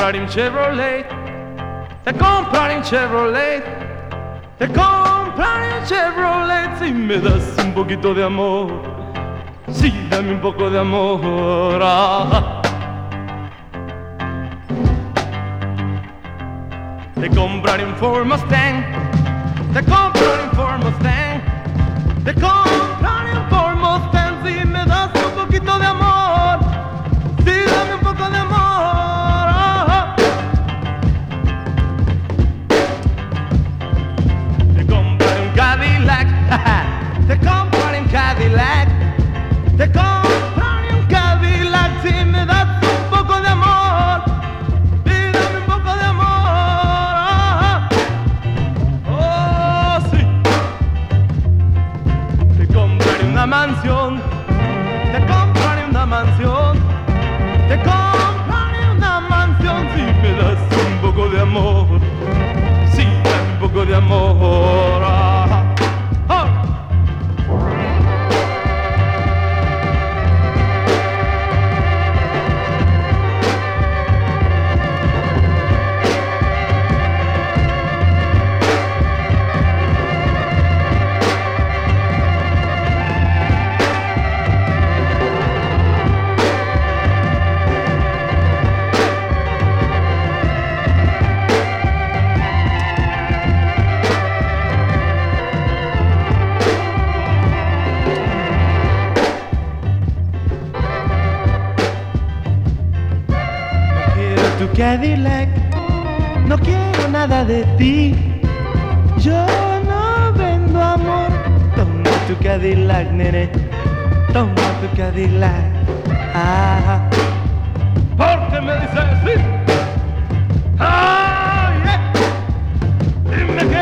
compraré un Chevrolet, te compraré un Chevrolet, te compraré un Chevrolet si me das un poquito de amor, sí, dame un poco de amor. Te compraré un Ford Mustang, te compraré un Ford Mustang, te compraré un Ford Mustang si me das un poquito de amor, sí, dame un poco de amor. Te compraré un Cadillac, te compraré un Cadillac, te compraré un Cadillac si me das un poco de amor, sí, dame un poco de amor. Oh, sí. Te compraré una mansión, te compraré una mansión, te compraré una mansión si me das un poco de amor, sí, dame un poco de amor. Oh. Tu Cadillac, no quiero nada de ti, yo no vendo amor. Toma tu Cadillac, nene, toma tu Cadillac. ¿Por qué me dices sí? Yeah. Dime